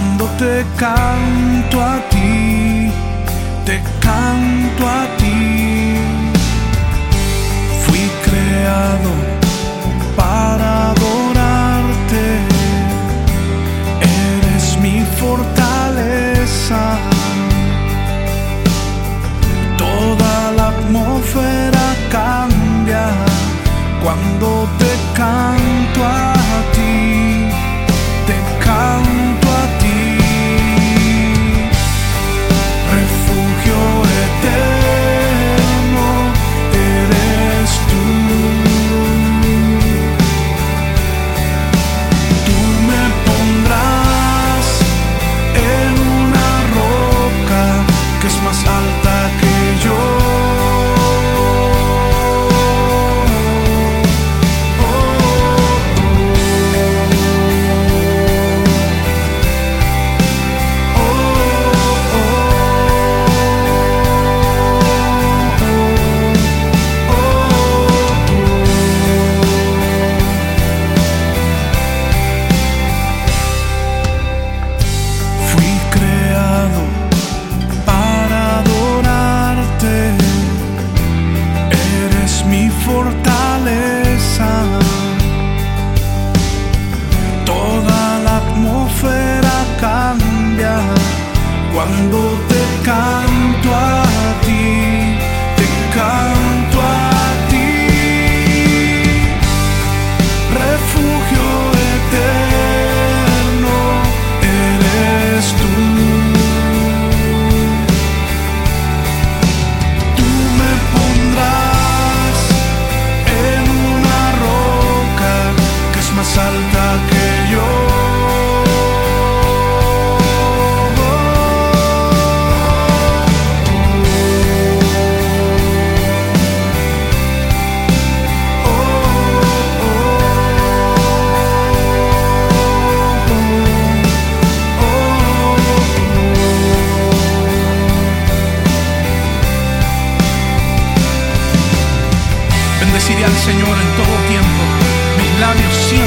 Cuando te canto a ti, te canto a ti. Fui creado para adorarte. Eres mi fortaleza. Toda la atmósfera cambia cuando te canto a ti, te canto a ti. Refugio eterno eres tú. Tú me pondrás en una roca que es más alta que yo. Fortaleza, toda la atmósfera cambia cuando te canto a ti, te canto a ti. Refugio eterno eres tú. Tú me pondrás más alta que yo. Bendeciré al Señor en todo tiempo. Mis labios siempre